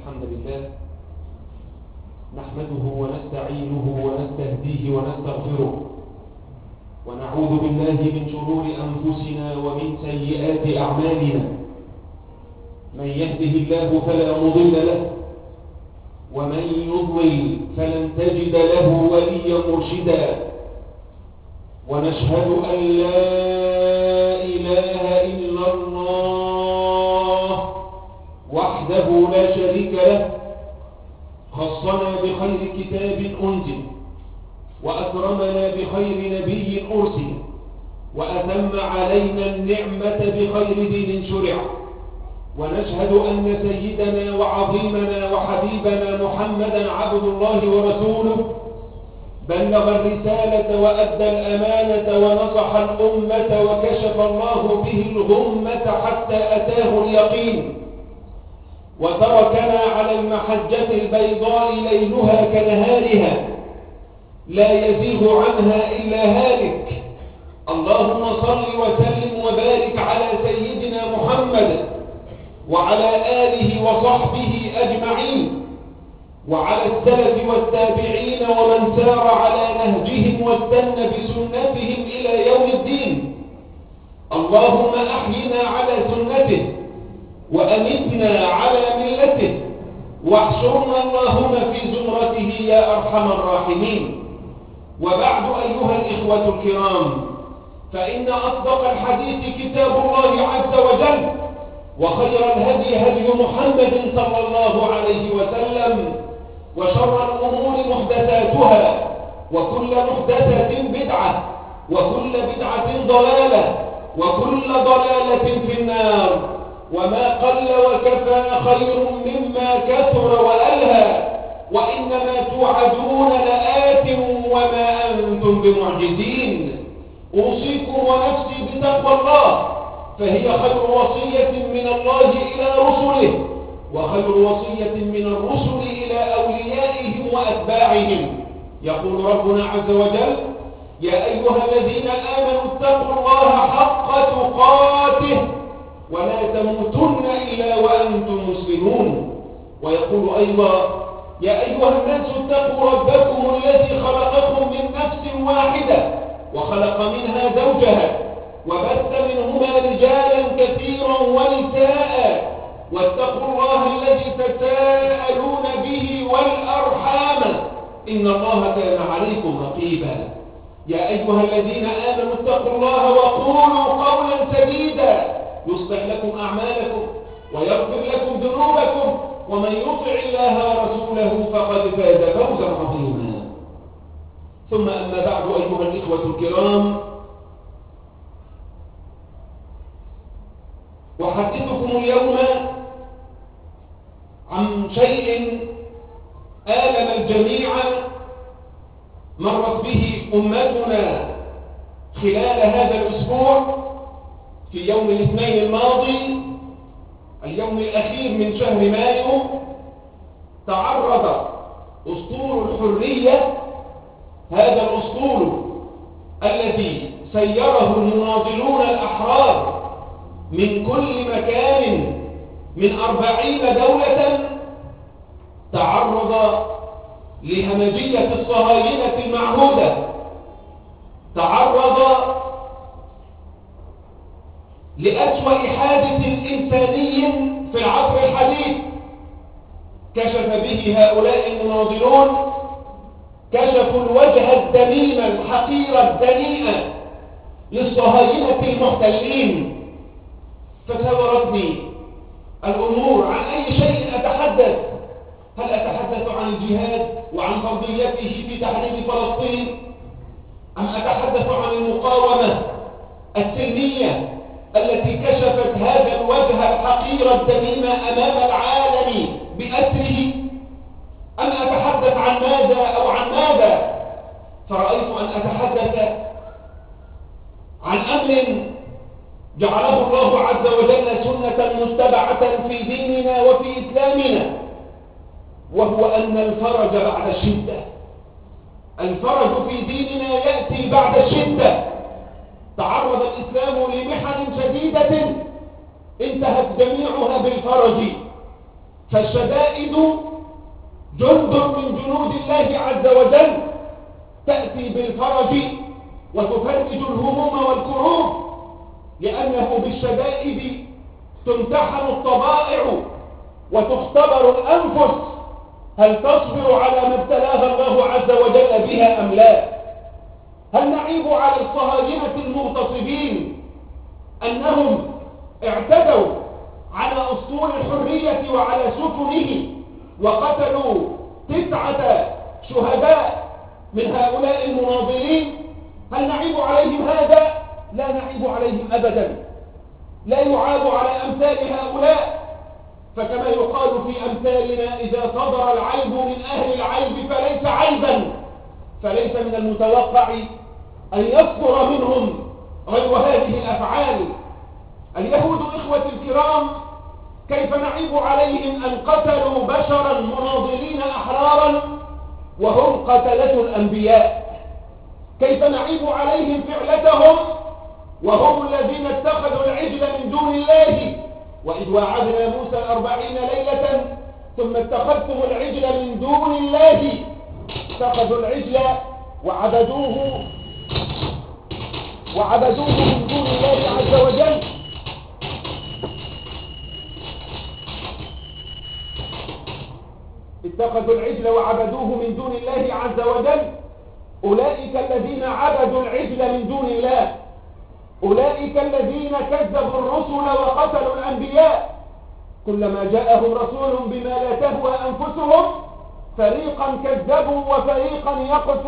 الحمد لله نحمده ونستعينه ونستهديه ونستغفره ونعوذ بالله من شرور أنفسنا ومن سيئات أعمالنا. من يهده الله فلا مضل له ومن يضلل فلن تجد له وليا مرشدا. ونشهد أن لا إله إلا الله وحده لا شريك له، خصنا بخير كتاب أنزل وأكرمنا بخير نبي أرسل وأتم علينا النعمة بخير دين شرع. ونشهد أن سيدنا وعظيمنا وحبيبنا محمدا عبد الله ورسوله بلغ الرسالة وأدى الأمانة ونصح الأمة وكشف الله به الغمة حتى أتاه اليقين، وتركنا على المحجة البيضاء ليلها كنهارها لا يزيغ عنها إلا هالك. اللهم صل وسلم وبارك على سيدنا محمد وعلى آله وصحبه أجمعين وعلى السلف والتابعين ومن سار على نهجهم واستنى بسنتهم إلى يوم الدين. اللهم أحينا على سنته وأمتنا على ملته واحشرنا اللهم في زمرته يا أرحم الراحمين. وبعد أيها الإخوة الكرام، فإن أصدق الحديث كتاب الله عز وجل، وخير الهدي هدي محمد صلى الله عليه وسلم، وشر الأمور محدثاتها وكل محدثة بدعة وكل بدعة ضلالة وكل ضلالة في النار. وما قل وكفى خير مما كثر وألهى، وإنما توعدون لآت وما أنتم بمعجزين. أوصيكم ونفسي بتقوى الله، فهي خير وصية من الله إلى رسله، وخير وصية من الرسل إلى أوليائهم وأتباعهم. يقول ربنا عز وجل: يا أيها الذين آمنوا اتقوا الله حق تقاته ولا تموتن إلا وأنتم مسلمون. ويقول أيضا: يا أيها الناس اتقوا ربكم الذي خلقكم من نفس واحدة وخلق منها زوجها وبث منهما رجالا كثيرا ونساء واتقوا الله الذي تساءلون به والأرحام إن الله كان عليكم رقيبا. يا أيها الذين آمنوا اتقوا الله وقولوا قولا سديدا يصلح لكم أعمالكم ويغفر لكم ذنوبكم، ومن يطع الله ورسوله فقد فاز فوزا عظيما. ثم أما بعد أيها الإخوة الكرام، أحدثكم اليوم عن شيء آلم الجميع مرت به أمتنا خلال هذا الأسبوع. في يوم الاثنين الماضي، اليوم الأخير من شهر مايو، تعرض أسطول الحرية، هذا الأسطول الذي سيره المناضلون الأحرار من كل مكان من 40 دولة، تعرض لهمجية الصهاينة المعهودة، تعرض لأسوأ حادث إنساني في العصر الحديث كشف به هؤلاء المناضلون. كشفوا الوجه الدميم الحقير الدنيء للصهاينة المحتلين. فسورتني الأمور عن أي شيء أتحدث. هل أتحدث عن الجهاد وعن فرضيته في تحرير فلسطين، أم أتحدث عن المقاومة السلمية التي كشفت هذا الوجه الحقير الدميم أمام العالم بأسره، أم أتحدث عن ماذا أو عن ماذا؟ فرأيت أن أتحدث عن أمر جعله الله عز وجل سنة متبعة في ديننا وفي إسلامنا، وهو أن الفرج بعد الشدة. الفرج في ديننا يأتي بعد الشدة. تعرض الإسلام لمحن شديدة انتهت جميعها بالفرج، فالشدائد جند من جنود الله عز وجل تأتي بالفرج وتفرج الهموم والكروب، لأنه بالشدائد تمتحن الطبائع وتختبر الأنفس هل تصبر على ما ابتلاها الله عز وجل بها أم لا. هل نعيب على الصهاينة المغتصبين أنهم اعتدوا على أسطول الحرية وعلى سفنه وقتلوا 9 شهداء من هؤلاء المناضلين؟ هل نعيب عليهم هذا؟ لا نعيب عليهم أبدا، لا يعاب على أمثال هؤلاء. فكما يقال في أمثالنا إذا صدر العيب من أهل العيب فليس عيبا، فليس من المتوقع أن يصدر منهم غير هذه الأفعال. اليهود إخوة الكرام كيف نعيب عليهم أن قتلوا بشرا مناضلين أحرارا وهم قتلة الأنبياء؟ كيف نعيب عليهم فعلتهم وهم الذين اتخذوا العجل من دون الله؟ وإذ وعدنا موسى 40 ليلة ثم اتخذتم العجل من دون الله. اتخذوا العجل وعبدوه من دون الله عز وجل. اتخذوا العجل وعبدوه من دون الله عز وجل. أولئك الذين عبدوا العجل من دون الله، أولئك الذين كذبوا الرسل وقتلوا الأنبياء. كلما جاءهم رسول بما لا تهوى أنفسهم فريقا كذبوا وفريقا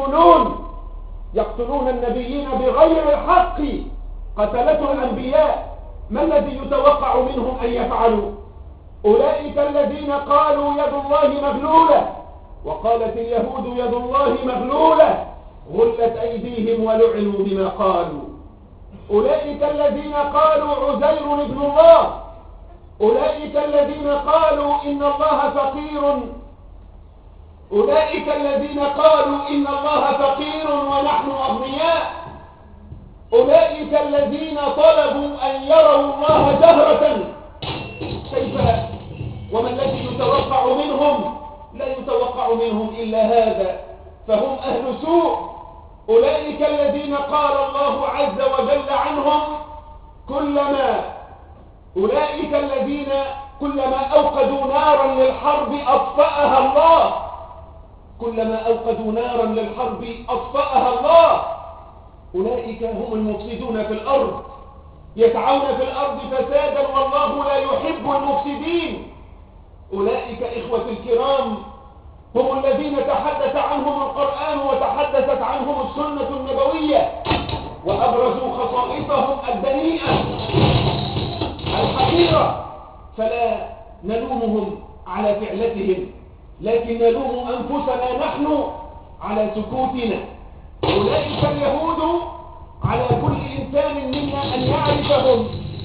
يقتلون النبيين بغير الحق، قتلة الأنبياء. ما الذي يتوقع منهم أن يفعلوا؟ أولئك الذين قالوا يد الله مغلولة، وقالت اليهود يد الله مغلولة غلت أيديهم ولعنوا بما قالوا. أولئك الذين قالوا عزير ابن الله، أولئك الذين قالوا إن الله فقير، أولئك الذين قالوا إن الله فقير ونحن أغنياء، أولئك الذين طلبوا أن يروا الله جهرة. كيف وما الذي يتوقع منهم؟ لا يتوقع منهم إلا هذا، فهم أهل سوء. أولئك الذين قال الله عز وجل عنهم أولئك الذين كلما أوقدوا نارا للحرب أطفأها الله، كلما أوقدوا نارا للحرب أطفأها الله. أولئك هم المفسدون في الأرض، يسعون في الأرض فسادا والله لا يحب المفسدين. أولئك إخوة الكرام هم الذين تحدث عنهم القرآن وتحدثت عنهم السنة النبوية، وأبرزوا خصائصهم الدنيئة الحقيرة. فلا نلومهم على فعلتهم، لكن نلوم أنفسنا نحن على سكوتنا. أولئك اليهود على كل إنسان منا أن يعرفهم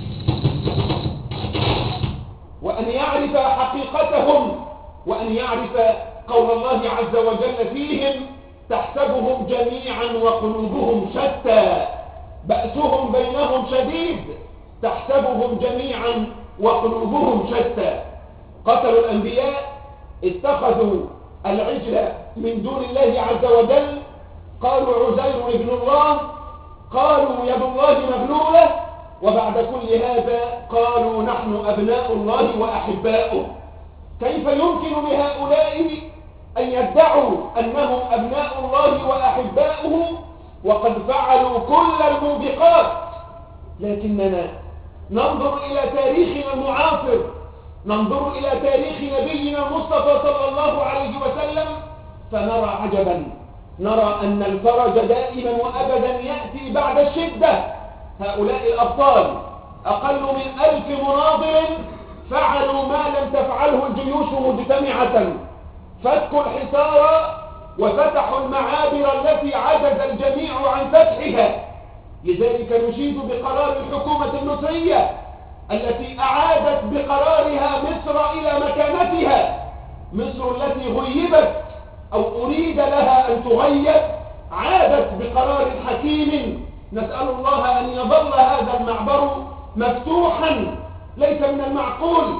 وأن يعرف حقيقتهم وأن يعرف قول الله عز وجل فيهم: تحسبهم جميعا وقلوبهم شتى، بأسهم بينهم شديد، تحسبهم جميعا وقلوبهم شتى. قتلوا الأنبياء، اتخذوا العجل من دون الله عز وجل، قالوا عزير ابن الله، قالوا يد الله مغلولة، وبعد كل هذا قالوا نحن أبناء الله وأحباؤه. كيف يمكن لهؤلاء أن يدعوا أنهم أبناء الله وأحباؤه وقد فعلوا كل الموبقات؟ لكننا ننظر إلى تاريخنا المعاصر، ننظر إلى تاريخ نبينا المصطفى صلى الله عليه وسلم، فنرى عجبا، نرى أن الفرج دائما وأبدا يأتي بعد الشدة. هؤلاء الأبطال أقل من 1000 مناضل فعلوا ما لم تفعله الجيوش مجتمعة، فكوا الحصار وفتحوا المعابر التي عجز الجميع عن فتحها. لذلك نشيد بقرار الحكومة المصرية التي أعادت بقرارها مصر إلى مكانتها. مصر التي غيبت أو أريد لها أن تغيب عادت بقرار حكيم. نسأل الله أن يظل هذا المعبر مفتوحا. ليس من المعقول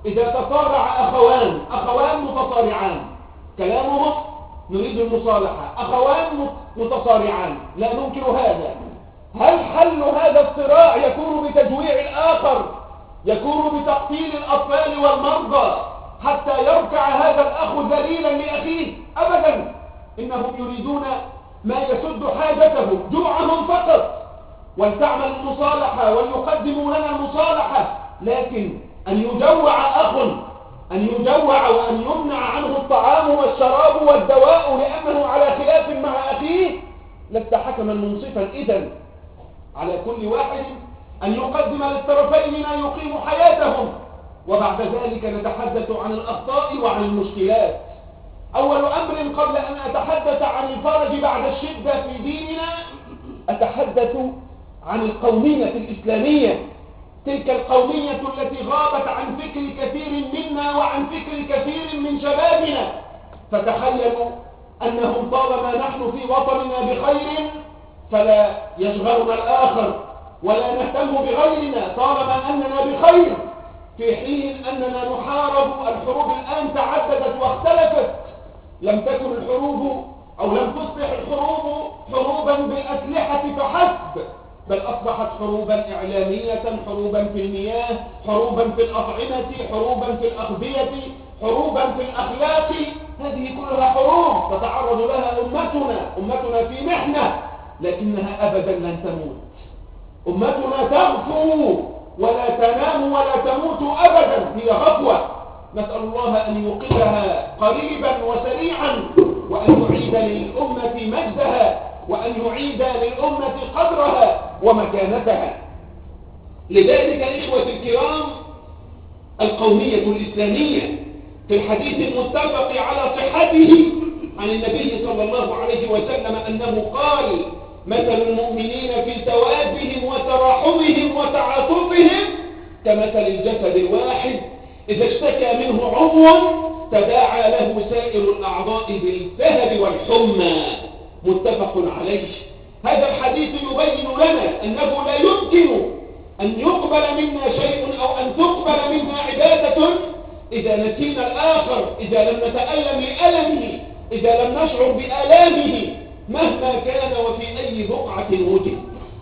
إذا تصارع أخوان متصارعان، كلامهم نريد المصالحة، أخوان متصارعان لا ننكر هذا، هل حل هذا الصراع يكون بتجويع الآخر، يكون بتقتيل الأطفال والمرضى حتى يركع هذا الأخ ذليلا لأخيه؟ أبدا، إنهم يريدون ما يسد حاجتهم، جوعهم فقط، ولتعمل المصالحة وليقدموا لنا المصالحة، لكن أن يجوع أخ، أن يجوع وأن يمنع عنه الطعام والشراب والدواء لأنه على خلاف مع أخيه، لست حكما منصفا. إذن على كل واحد أن يقدم للطرفين ما يقيم حياتهم، وبعد ذلك نتحدث عن الأخطاء وعن المشكلات. أول أمر قبل أن أتحدث عن الفرج بعد الشدة في ديننا، أتحدث عن القومية الإسلامية، تلك القومية التي غابت عن فكر كثير منا وعن فكر كثير من شبابنا، فتخيلوا أنهم طالما نحن في وطننا بخير فلا يشغلنا الآخر ولا نهتم بغيرنا طالما أننا بخير، في حين أننا نحارب. الحروب الآن تعددت واختلفت، لم تكن الحروب أو لم تصبح الحروب حروبا بالأسلحة فحسب، بل أصبحت حروبا إعلامية، حروبا في المياه، حروبا في الأطعمة، حروبا في الأغذية، حروبا في الأخلاق. هذه كلها حروب تتعرض لها أمتنا في محنة، لكنها أبدا لن تموت. أمتنا تغفو ولا تنام ولا تموت أبدا، هي غفوة. نسأل الله أن يوقظها قريبا وسريعا، وأن يعيد للأمة مجدها، وأن يعيد للأمة قدرها ومكانتها. لذلك إخوة الكرام، القومية الإسلامية في الحديث المتفق على صحته عن النبي صلى الله عليه وسلم أنه قال: مثل المؤمنين في توادهم وتراحمهم وتعاطفهم كمثل الجسد الواحد إذا اشتكى منه عضو تداعى له سائر الأعضاء بالسهر والحمى، متفق عليه. هذا الحديث يبين لنا أنه لا يمكن أن يقبل منا شيء أو أن تقبل منا عبادة إذا نسينا الآخر، إذا لم نتألم لألمه، إذا لم نشعر بآلامه مهما كان وفي أي بقعة وجد.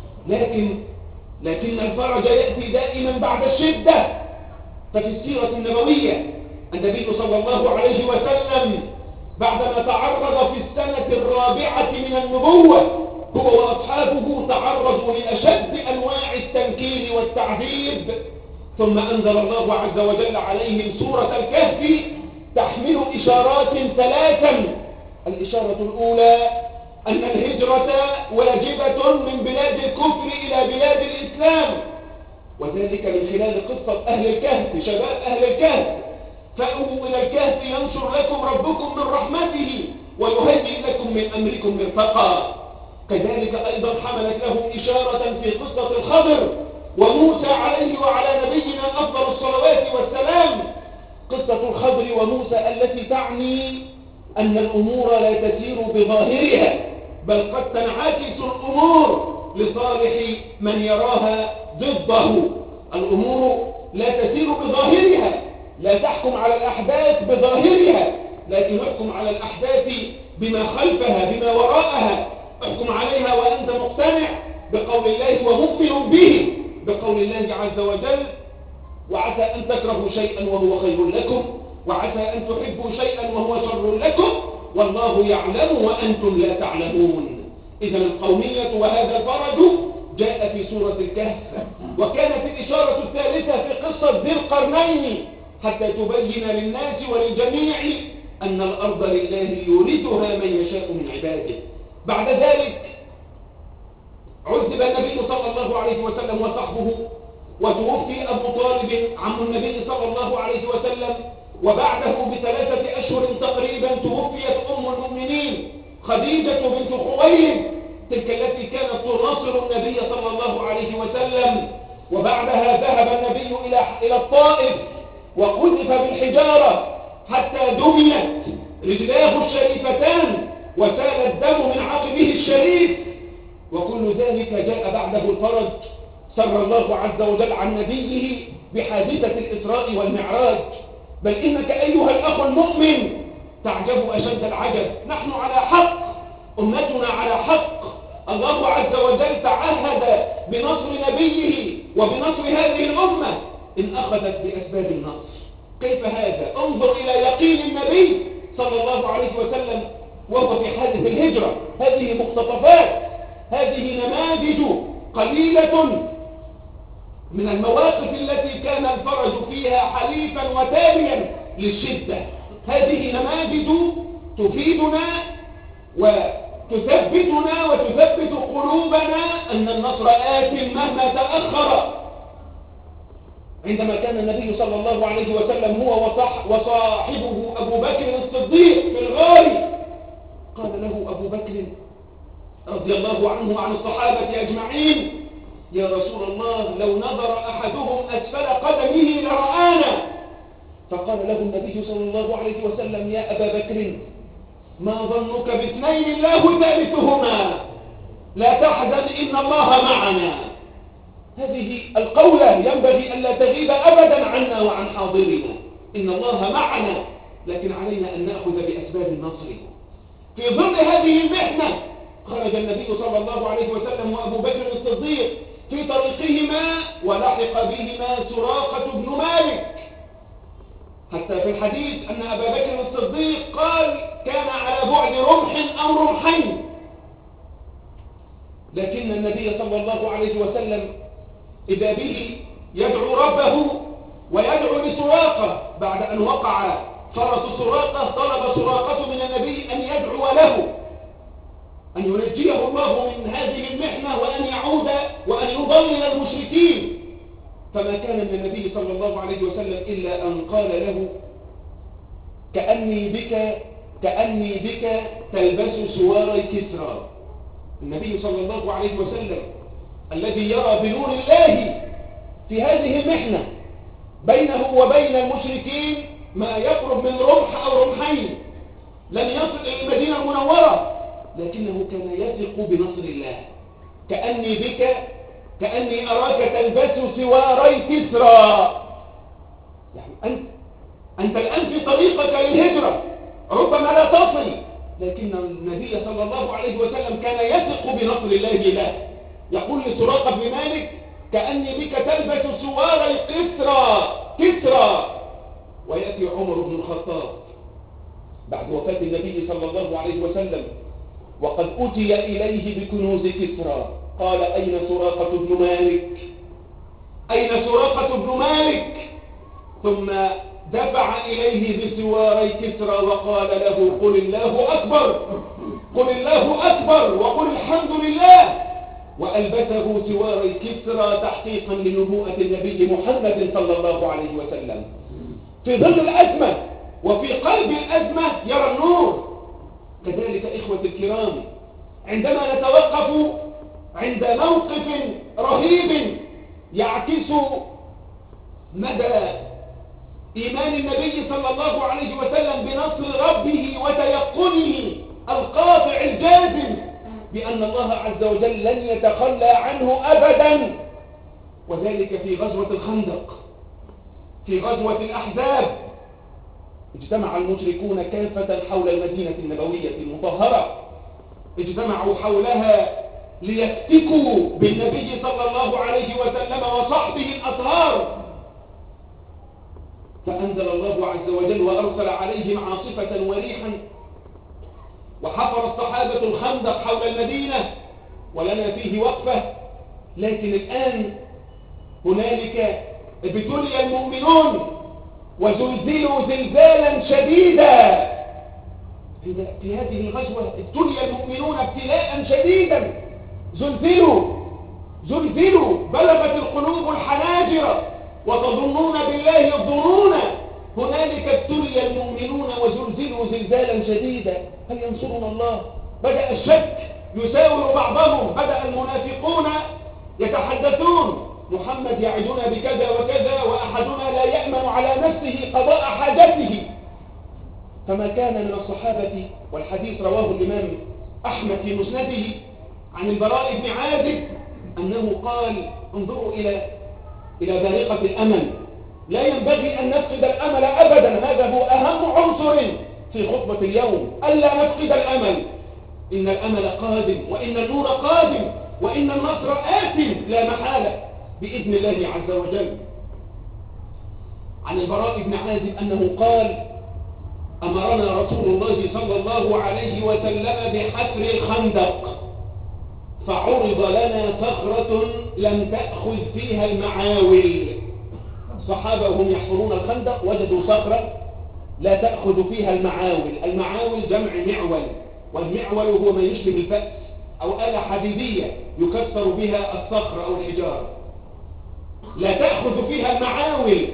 لكن الفرج يأتي دائما بعد الشدة. ففي السيرة النبوية النبي صلى الله عليه وسلم بعدما تعرض في السنة الرابعة من النبوة هو وأصحابه تعرضوا لأشد أنواع التنكيل والتعذيب، ثم أنزل الله عز وجل عليهم سورة الكهف تحمل إشارات ثلاثا. الإشارة الأولى أن الهجرة واجبة من بلاد الكفر إلى بلاد الإسلام، وذلك من خلال قصة أهل الكهف، شباب أهل الكهف: فأووا إلى الكهف ينشر لكم ربكم من رحمته ويهيئ لكم من أمركم مرفقا. كذلك أيضا حملت له إشارة في قصة الخضر وموسى عليه وعلى نبينا أفضل الصلوات والسلام، قصة الخضر وموسى التي تعني أن الأمور لا تسير بظاهرها، بل قد تنعكس الأمور لصالح من يراها ضده. الأمور لا تسير بظاهرها، لا تحكم على الأحداث بظاهرها، لكن احكم على الأحداث بما خلفها، بما وراءها. احكم عليها وأنت مقتنع بقول الله ومؤمن به، بقول الله عز وجل: وعسى أن تكرهوا شيئا وهو خير لكم، وعسى أن تحبوا شيئا وهو شر لكم، والله يعلم وأنتم لا تعلمون. إذا القومية وهذا الفرج جاء في سورة الكهف. وكانت الإشارة الثالثة في قصة ذي القرنين حتى تبين للناس وللجميع أن الأرض لله يورثها من يشاء من عباده. بعد ذلك عذب النبي صلى الله عليه وسلم وصحبه، وتوفي أبو طالب عم النبي صلى الله عليه وسلم، وبعده ب3 أشهر تقريبا توفيت أم المؤمنين خديجة بنت خويلد، تلك التي كانت تناصر النبي صلى الله عليه وسلم. وبعدها ذهب النبي إلى الطائف وقذف بالحجارة حتى دميت رجلاه الشريفتان وسال الدم من عقبه الشريف، وكل ذلك جاء بعده الفرج. سر الله عز وجل عن نبيه بحادثة الإسراء والمعراج، بل إنك أيها الأخ المؤمن تعجب أشد العجب. نحن على حق، أمتنا على حق. الله عز وجل تعهد بنصر نبيه وبنصر هذه الأمة إن أخذت بأسباب النصر. كيف هذا؟ انظر إلى يقين النبي صلى الله عليه وسلم وهو في حادث الهجرة. هذه مقتطفات، هذه نماذج قليلة من المواقف التي كان الفرج فيها حليفا وتاليا للشدة. هذه نماذج تفيدنا وتثبتنا وتثبت قلوبنا أن النصر آت مهما تأخر. عندما كان النبي صلى الله عليه وسلم هو وصاحبه أبو بكر الصديق في الغار، قال له أبو بكر رضي الله عنه وعن الصحابة أجمعين: يا رسول الله، لو نظر أحدهم أسفل قدمه لرآنا. فقال له النبي صلى الله عليه وسلم: يا أبا بكر، ما ظنك باثنين الله ثالثهما، لا تحزن إن الله معنا. هذه القولة ينبغي ألا تغيب أبدا عنا وعن حاضرنا. إن الله معنا، لكن علينا أن نأخذ بأسباب النصر. في ظل هذه المحنة خرج النبي صلى الله عليه وسلم وأبو بكر الصديق في طريقهما، ولحق بهما سراقة بن مالك، حتى في الحديث أن أبا بكر الصديق قال: كان على بعد رمح أو رمحين. لكن النبي صلى الله عليه وسلم إذا به يدعو ربه ويدعو لسراقة. بعد أن وقع فرس سراقة طلب سراقة من النبي أن يدعو له أن ينجيه الله من هذه المحنة وأن يعود وأن يضلل المشركين. فما كان من النبي صلى الله عليه وسلم إلا أن قال له: كأني بك تلبس سواري كسرى. النبي صلى الله عليه وسلم الذي يرى بنور الله في هذه المحنة بينه وبين المشركين ما يقرب من رمح أو رمحين، لن يصل إلى المدينة المنورة، لكنه كان يثق بنصر الله. كأني أراك تلبس سواري كسرى. يعني أنت الآن في طريقك للهجرة، ربما لا تصل، لكن النبي صلى الله عليه وسلم كان يثق بنصر الله له. يقول لسراقة بن مالك: كأني بك تلبس سواري كسرى. ويأتي عمر بن الخطاب بعد وفاة النبي صلى الله عليه وسلم وقد أتي إليه بكنوز كسرى. قال: أين سراقة بن مالك؟ أين سراقة بن مالك؟ ثم دفع إليه بسواري كسرى وقال له: قل الله أكبر، قل الله أكبر وقل الحمد لله. وألبسه سواري كسرى تحقيقا لنبوءة النبي محمد صلى الله عليه وسلم. في ظل الأزمة وفي قلب الأزمة يرى النور. كذلك إخوة الكرام، عندما نتوقف عند موقف رهيب يعكس مدى إيمان النبي صلى الله عليه وسلم بنصر ربه وتيقنه القاطع الجازم بأن الله عز وجل لن يتخلى عنه أبدا، وذلك في غزوة الخندق، في غزوة الأحزاب. اجتمع المشركون كافة حول المدينة النبوية المطهرة، اجتمعوا حولها ليفتكوا بالنبي صلى الله عليه وسلم وصحبه الأطهار. فأنزل الله عز وجل وأرسل عليهم عاصفة وريحا، وحفر الصحابة الخندق حول المدينة، ولنا فيه وقفة. لكن الآن هنالك ابتلي المؤمنون وزلزلوا زلزالا شديدا. في هذه الغزوة ابتلي المؤمنون ابتلاء شديدا، زلزلوا، بلغت القلوب الحناجر وتظنون بالله الظنون. هنالك ابتلي المؤمنون وزلزلوا زلزالا شديدا. هل ينصرنا الله؟ بدأ الشك يساور بعضهم، بدأ المنافقون يتحدثون: محمد يعدنا بكذا وكذا، وأحدنا لا يأمن على نفسه قضاء حاجته. فما كان من الصحابة، والحديث رواه الإمام أحمد في مسنده عن البراء بن عازب أنه قال: انظروا إلى بارقة الأمل. لا ينبغي أن نفقد الأمل أبدا، هذا هو أهم عنصر في خطبة اليوم، ألا نفقد الأمل. إن الأمل قادم، وإن النور قادم، وإن النصر آت لا محالة بإذن الله عز وجل. عن البراء بن عازب أنه قال: أمرنا رسول الله صلى الله عليه وسلم بحفر الخندق، فعرض لنا صخرة لم تأخذ فيها المعاول. الصحابة وهم يحفرون الخندق وجدوا صخرة لا تأخذ فيها المعاول. المعاول جمع معول، والمعول هو ما يشبه الفأس أو آلة حديدية يكسر بها الصخر أو الحجارة. لا تأخذ فيها المعاول،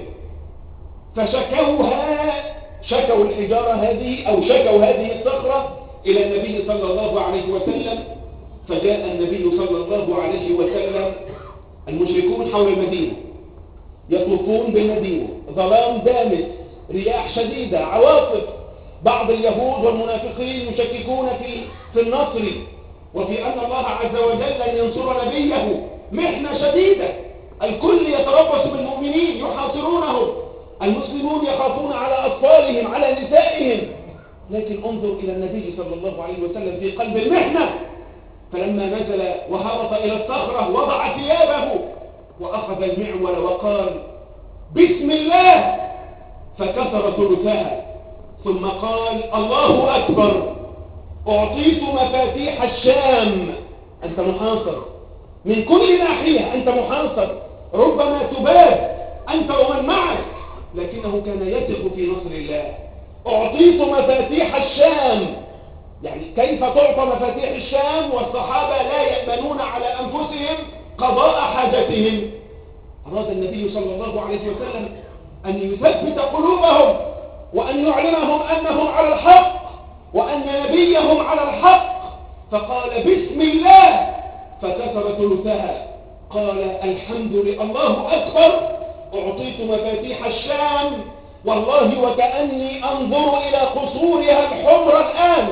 شكوا الحجارة هذه أو شكوا هذه الصخرة إلى النبي صلى الله عليه وسلم. فجاء النبي صلى الله عليه وسلم، المشركون حول المدينة يطوفون بالمدينة، ظلام دامس، رياح شديدة، عواصف. بعض اليهود والمنافقين يشككون في النصر وفي أن الله عز وجل لن ينصر نبيه. محنة شديدة، الكل يتربص بالمؤمنين يحاصرونهم، المسلمون يخافون على أطفالهم على نسائهم. لكن انظر إلى النبي صلى الله عليه وسلم في قلب المحنة، فلما نزل وهبط إلى الصخرة وضع ثيابه وأخذ المعول وقال: بسم الله، فكسر ثلثها، ثم قال: الله أكبر، أعطيت مفاتيح الشام. أنت محاصر من كل ناحية، أنت محاصر، ربما تباد أنت ومن معك، لكنه كان يثق في نصر الله. أعطيت مفاتيح الشام، يعني كيف تعطى مفاتيح الشام والصحابة لا يأمنون على أنفسهم قضاء حاجتهم؟ أراد النبي صلى الله عليه وسلم أن يثبت قلوبهم وأن يعلمهم أنهم على الحق وأن نبيهم على الحق، فقال: بسم الله، فكسر ثلثها، قال: الحمد لله، الله أكبر، أعطيت مفاتيح الشام، والله وكأني أنظر إلى قصورها الحمر الآن.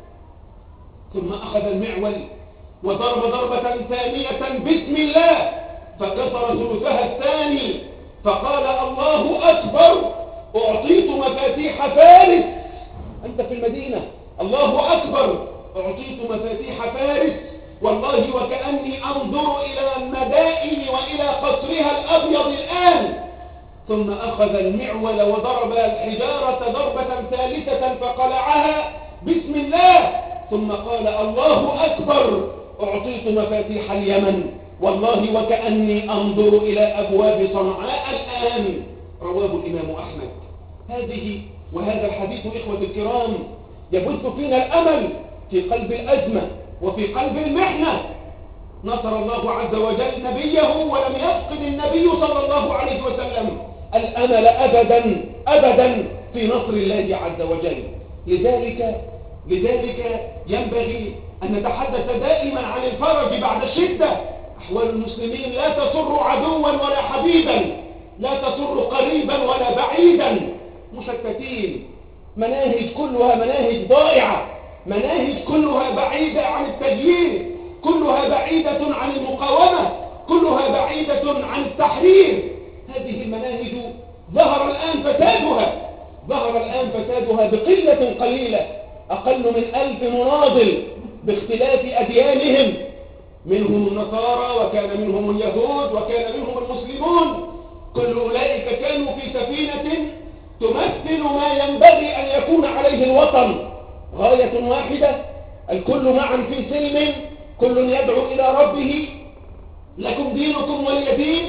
ثم أخذ المعول وضرب ضربة ثانية بسم الله، فكسر ثلثها الثاني، فقال: الله أكبر، أعطيت مفاتيح فارس. أنت في المدينة، الله أكبر، أعطيت مفاتيح فارس، والله وكأني أنظر إلى المدائن وإلى قصرها الأبيض الآن. ثم أخذ المعول وضرب الحجارة ضربة ثالثة فقلعها بسم الله، ثم قال: الله أكبر، أعطيت مفاتيح اليمن، والله وكأني أنظر إلى أبواب صنعاء الآن. رواه الإمام أحمد. وهذا الحديث إخوة الكرام يبث فينا الأمل في قلب الأزمة وفي قلب المحنة. نصر الله عز وجل نبيه ولم يفقد النبي صلى الله عليه وسلم الأمل أبدا أبدا في نصر الله عز وجل. لذلك ينبغي أن نتحدث دائما عن الفرج بعد الشدة. أحوال المسلمين لا تسر عدوا ولا حبيبا، لا تسر قريبا ولا بعيدا، مشتتين، مناهج كلها مناهج ضائعة، مناهج كلها بعيدة عن التغيير، كلها بعيدة عن المقاومة، كلها بعيدة عن التحرير. هذه المناهج ظهر الآن فسادها بقلة قليلة، أقل من 1000 مناضل باختلاف أديانهم، منهم النصارى وكان منهم اليهود وكان منهم المسلمون. كل أولئك كانوا في سفينة تمثل ما ينبغي أن يكون عليه الوطن، غاية واحدة، الكل معا في سلم، كل يدعو إلى ربه، لكم دينكم ولي دين.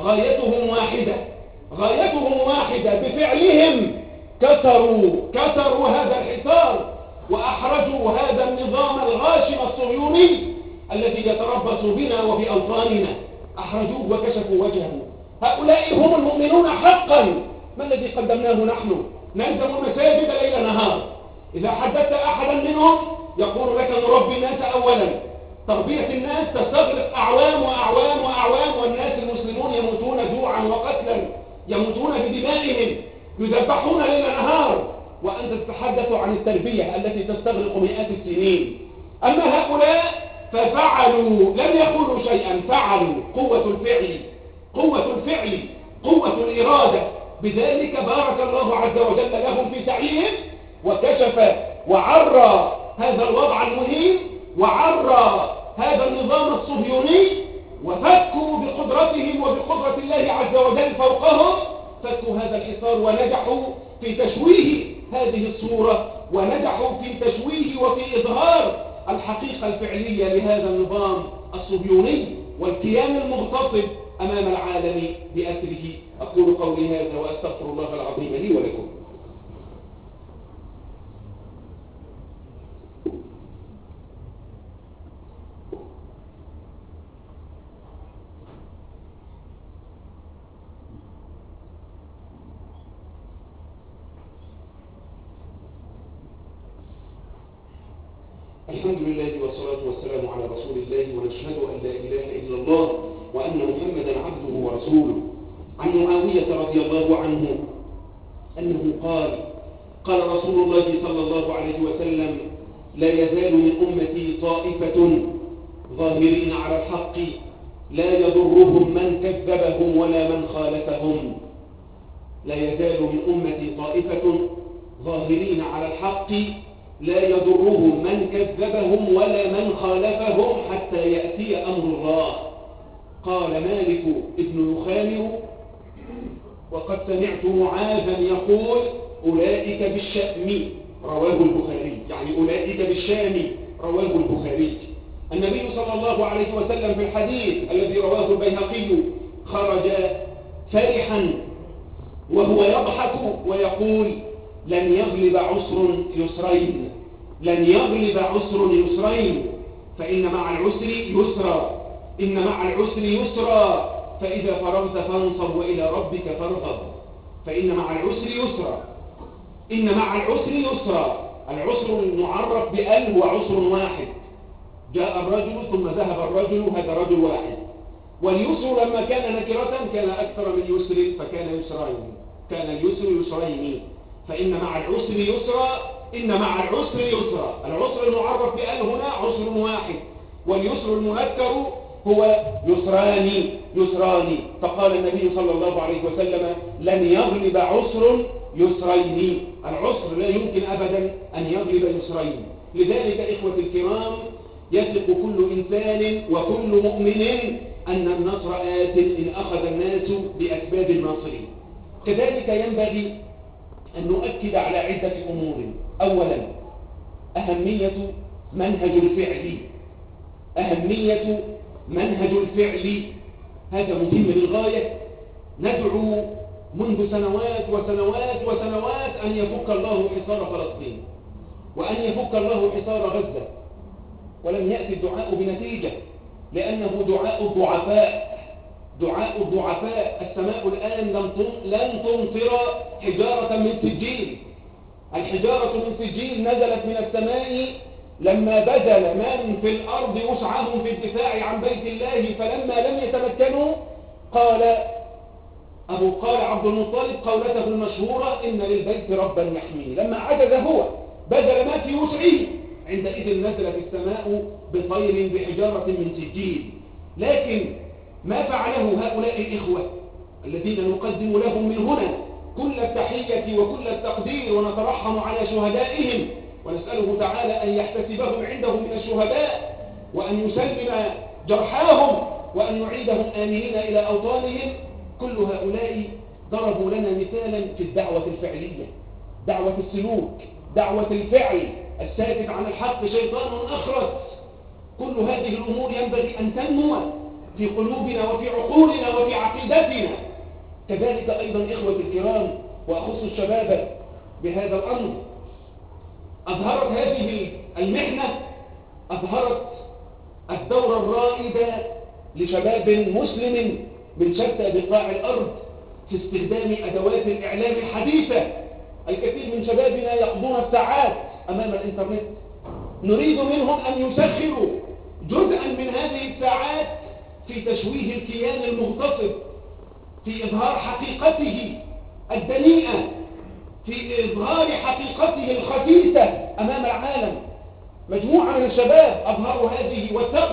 غايتهم واحدة. بفعلهم كسروا هذا الحصار وأحرجوا هذا النظام الغاشم الصهيوني الذي يتربص بنا وبأوطاننا، أحرجوه وكشفوا وجهه. هؤلاء هم المؤمنون حقا. ما الذي قدمناه نحن؟ نلزم المساجد ليل نهار. إذا حدثت أحدا منهم يقول لك نربي الناس أولا. تربية الناس تستغرق أعوام وأعوام وأعوام، والناس المسلمون يموتون جوعا وقتلا، يموتون بدمائهم، يذبحون ليل نهار، وأنت تتحدث عن التربية التي تستغرق مئات السنين. أما هؤلاء ففعلوا، لم يقولوا شيئا، فعلوا. قوة قوة الفعل، قوة الإرادة. بذلك بارك الله عز وجل لهم في سعيهم، وكشف وعرى هذا الوضع المهين، وعرى هذا النظام الصهيوني، وفكوا بقدرتهم وبقدرة الله عز وجل فوقهم، فكوا هذا الحصار ونجحوا في تشويه هذه الصورة، ونجحوا في تشويه وفي إظهار الحقيقة الفعلية لهذا النظام الصهيوني والكيان المغتصب أمام العالم بأسره. أقول قولي هذا وأستغفر الله العظيم لي ولكم. الحمد لله والصلاة والسلام على رسول الله، ونشهد أن لا إله إلا الله وأن محمدا عبده ورسوله. عن معاوية رضي الله عنه أنه قال رسول الله صلى الله عليه وسلم: لا يزال من أمتي طائفة ظاهرين على الحق لا يضرهم من كذبهم ولا من خالفهم. لا يزال من أمتي طائفة ظاهرين على الحق لا يضرهم من كذبهم ولا من خالفهم حتى يأتي أمر الله. قال مالك ابن يخامر: وقد سمعت معاذا يقول: أولئك بالشأم، رواه البخاري، يعني أولئك بالشام، رواه البخاري. النبي صلى الله عليه وسلم في الحديث الذي رواه البيهقي خرج فرحا وهو يضحك ويقول: لن يغلب عسر يسرين، لن يغلب عسر يسرين، فإن مع العسر يسرا، إن مع العسر يسرا، فإذا فرغت فانصب وإلى ربك فارغب. فإن مع العسر يسرا، إن مع العسر يسرا. العسر المعرف بأل هو عسر واحد، جاء الرجل ثم ذهب الرجل، هذا رجل واحد. واليسر لما كان نكرة كان أكثر من يسر فكان يسرين، كان اليسر يسرين. فإن مع العسر يسرا، إن مع العسر يسرا. العسر المعرف بأل هنا عسر واحد، واليسر المنكر هو يسران، يسران. فقال النبي صلى الله عليه وسلم: لن يغلب عسر يسرين. العسر لا يمكن أبدا أن يغلب يسرين. لذلك إخوة الكرام، يثق كل إنسان وكل مؤمن أن النصر آت إن أخذ الناس بأسباب الناصر. كذلك ينبغي أن نؤكد على عدة أمور. أولا، أهمية منهج الفعل، أهمية منهج الفعل، هذا مهم للغاية. ندعو منذ سنوات وسنوات وسنوات أن يفك الله حصار فلسطين وأن يفك الله حصار غزة، ولم يأتي الدعاء بنتيجة، لأنه دعاء الضعفاء، دعاء الضعفاء. السماء الآن لن تمطر حجارة من سجيل. الحجارة من سجيل نزلت من السماء لما بذل من في الأرض وسعهم في الدفاع عن بيت الله، فلما لم يتمكنوا قال عبد المطلب قولته المشهورة: إن للبيت ربا يحميه. لما عجز هو بذل ما في وسعه، عندئذ نزلت السماء بطير بحجارة من سجيل. لكن ما فعله هؤلاء الإخوة الذين نقدم لهم من هنا كل التحية وكل التقدير، ونترحم على شهدائهم، ونسأله تعالى أن يحتسبهم عنده من الشهداء، وأن يسلم جرحاهم، وأن يعيدهم آمنين إلى أوطانهم. كل هؤلاء ضربوا لنا مثالا في الدعوة الفعلية، دعوة السلوك، دعوة الفعل. الساكت عن الحق شيطان أخرس. كل هذه الأمور ينبغي أن تنمو في قلوبنا وفي عقولنا وفي عقيدتنا. كذلك أيضا إخوة الكرام، وأخص الشباب بهذا الأمر، أظهرت هذه المحنة، أظهرت الدورة الرائدة لشباب مسلم من شتى بقاع الأرض في استخدام أدوات الإعلام الحديثة. الكثير من شبابنا يقضون الساعات أمام الإنترنت. نريد منهم أن يسخروا جزءا من هذه الساعات في تشويه الكيان المغتصب، في إظهار حقيقته الدنيئة، في إظهار حقيقته الخسيسة أمام العالم. مجموعة من الشباب أظهروا هذه، واتقوا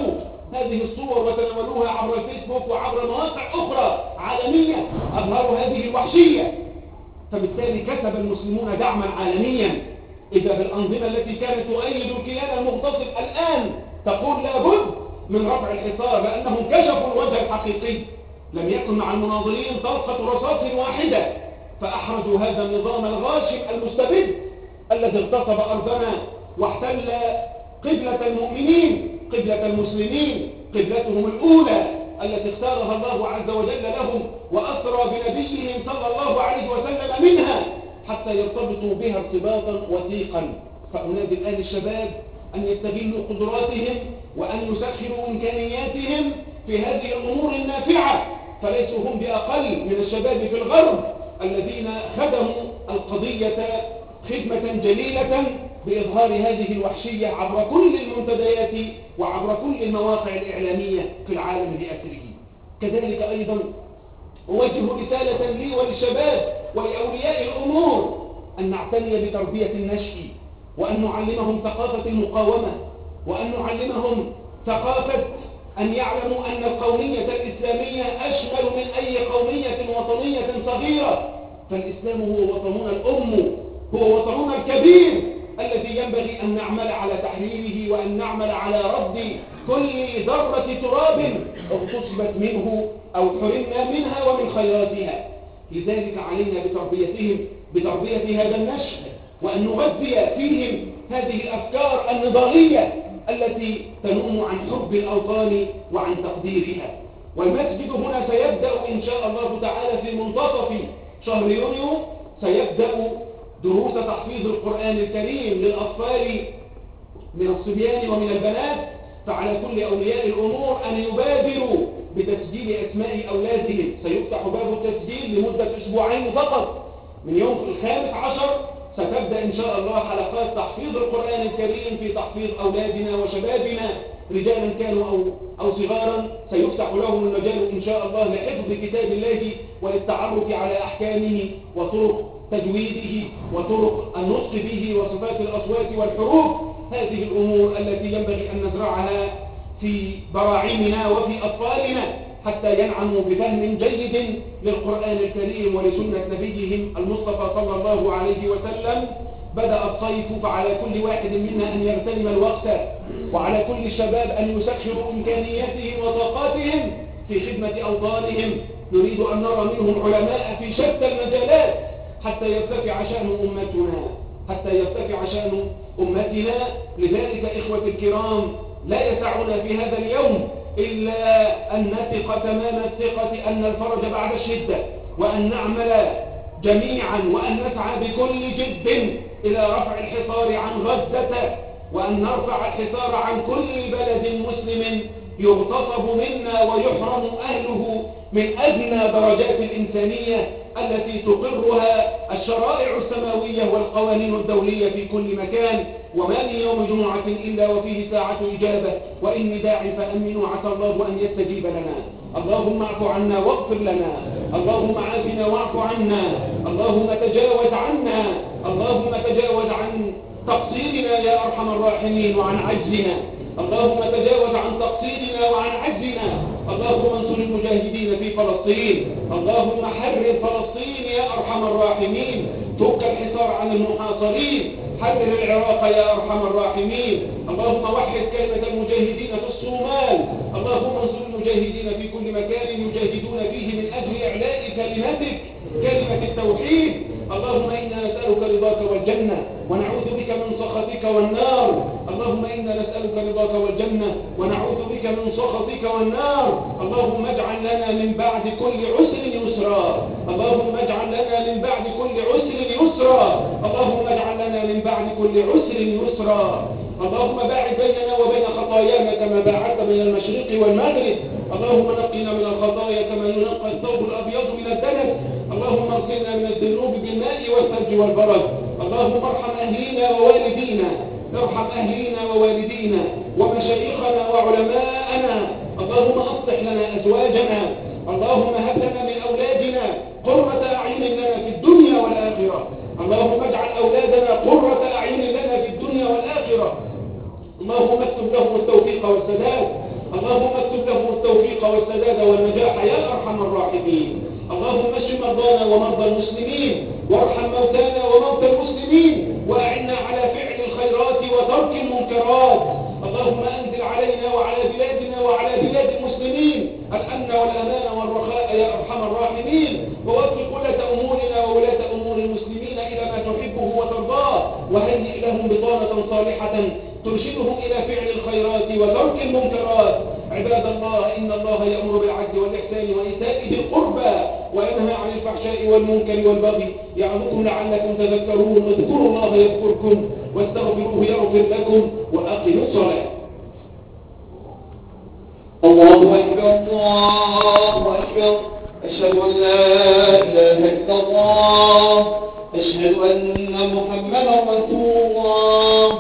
هذه الصور وتناولوها عبر الفيسبوك وعبر مواقع أخرى عالمية أظهروا هذه الوحشية. فبالتالي كسب المسلمون دعما عالميا. إذا بالأنظمة التي كانت تؤيد الكيان المغتصب الآن تقول لابد من رفع الحصار لأنهم كشفوا الوجه الحقيقي. لم يكن مع المناظرين طلقة رصاص واحدة، فأحرجوا هذا النظام الغاشم المستبد الذي اغتصب أرضنا واحتل قبلة المؤمنين، قبلة المسلمين، قبلتهم الأولى التي اختارها الله عز وجل لهم وأسرى بنبيهم صلى الله عليه وسلم منها حتى يرتبطوا بها ارتباطا وثيقا. فأنادي الآن الشباب أن يستغلوا قدراتهم وأن يسخروا إمكانياتهم في هذه الأمور النافعة، فليسوا هم بأقل من الشباب في الغرب الذين خدموا القضية خدمة جليلة بإظهار هذه الوحشية عبر كل المنتديات وعبر كل المواقع الإعلامية في العالم بأسره. كذلك أيضا أوجه رسالة لي وللشباب ولأولياء الأمور أن نعتني بتربية النشء، وأن نعلمهم ثقافة المقاومة، وأن نعلمهم ثقافة أن يعلموا أن القومية الإسلامية أشمل من أي قومية وطنية صغيرة. فالإسلام هو وطننا الأم، هو وطننا الكبير الذي ينبغي أن نعمل على تحريره وأن نعمل على رد كل ذرة تراب اغتصبت منه أو حرمنا منها ومن خيراتها. لذلك علينا بتربيتهم بتربية هذا النشء، وأن نغذي فيهم هذه الأفكار النضالية التي تنم عن حب الأوطان وعن تقديرها. والمسجد هنا سيبدأ إن شاء الله تعالى في منتصف شهر يونيو، سيبدأ دروس تحفيظ القرآن الكريم للأطفال من الصبيان ومن البنات. فعلى كل أولياء الأمور أن يبادروا بتسجيل أسماء أولادهم. سيفتح باب التسجيل لمدة أسبوعين فقط. من يوم 15 ستبدأ إن شاء الله حلقات تحفيظ القرآن الكريم في تحفيظ أولادنا وشبابنا رجالا كانوا أو صغارا. سيفتح لهم المجال إن شاء الله لحفظ كتاب الله وللتعرف على أحكامه وطرق تجويده وطرق النطق به وصفات الأصوات والحروف. هذه الأمور التي ينبغي أن نزرعها في براعمنا وفي أطفالنا حتى ينعموا بفهم جيد للقرآن الكريم ولسنة نبيهم المصطفى صلى الله عليه وسلم. بدأ الصيف، فعلى كل واحد منا أن يغتنم الوقت، وعلى كل الشباب أن يسخروا إمكانياتهم وطاقاتهم في خدمة أوطانهم. نريد أن نرى منهم علماء في شتى المجالات حتى يرتفع شأن أمتنا، حتى يرتفع شأن أمتنا. لذلك إخوة الكرام لا يسعنا في هذا اليوم إلا أن نثق تمام الثقة أن الفرج بعد الشدة، وأن نعمل جميعا وأن نسعى بكل جد إلى رفع الحصار عن غزة، وأن نرفع الحصار عن كل بلد مسلم يغتصب منا ويحرم أهله من أدنى درجات الإنسانية التي تقرها الشرائع السماوية والقوانين الدولية في كل مكان. وما من يوم جمعة إلا وفيه ساعة إجابة، وإني داع فأمنوا عسى الله أن يستجيب لنا. اللهم اعف عنا واغفر لنا، اللهم عافنا واعف عنا، اللهم تجاوز عنا، اللهم تجاوز عن تقصيرنا يا أرحم الراحمين وعن عجزنا، اللهم تجاوز عن تقصيرنا وعن عجزنا. اللهم انصر المجاهدين في فلسطين، اللهم حرر فلسطين يا أرحم الراحمين، فك الحصار عن المحاصرين، حرر العراق يا أرحم الراحمين. اللهم وحد كلمة المجاهدين في الصومال، اللهم انصر المجاهدين في كل مكان يجاهدون فيه من أجل إعلاء كلمتك، كلمة التوحيد. اللهم إنا نسألك رضاك والجنة ونعوذ بك من سخطك والنار. اللهم إنا نسألك رضاك والجنة ونعوذ بك من سخطك والنار. اللهم اجعل لنا من بعد كل عسر يسرا، اللهم اجعل لنا من بعد كل عسر يسرا، اللهم اجعل لنا من بعد كل عسر يسرا. اللهم باعد بيننا وبين خطايانا كما باعدت بين المشرق والمغرب. اللهم نقنا من الخطايا كما ينقى الثوب الأبيض من الدنس. اللهم اغسلنا من الذنوب بالماء والثلج والبرد. اللهم ارحم أهلينا ووالدينا، ارحم أهلينا ووالدينا ومشايخنا وعلماءنا. اللهم أصلح لنا أزواجنا، اللهم هب لنا من أولادنا قرة أعين لنا في الدنيا والآخرة. اللهم اجعل أولادنا قرة أعين لنا في الدنيا والآخرة. اللهم اكتب لهم التوفيق والسداد. اللهم اكتب لهم التوفيق والسداد والنجاح يا أرحم الراحمين. اللهم اشف مرضانا ومرضى المسلمين، وارحم موتانا وموتى المسلمين، وأعنا على فعل الخيرات وترك المنكرات. اللهم أنزل علينا وعلى بلادنا وعلى بلاد المسلمين الأمن والأمان والرخاء يا أرحم الراحمين، ووفق ولاة أمورنا وولاة أمور المسلمين إلى ما تحبه وترضاه، وهيئ لهم بطانة صالحة ترشدهم إلى فعل الخيرات وترك المنكرات. عباد الله، إن الله يأمر بالعدل والإحسان وإيتاء ذي القربى وينهى عن الفحشاء والمنكر والبغي يعظكم لعلكم تذكرون. اذكروا الله يذكركم واستغفروه يغفر لكم وأقيموا الصلاة. الله أكبر الله أكبر. أشهد أن لا إله إلا الله. أشهد أن محمدا رسول الله.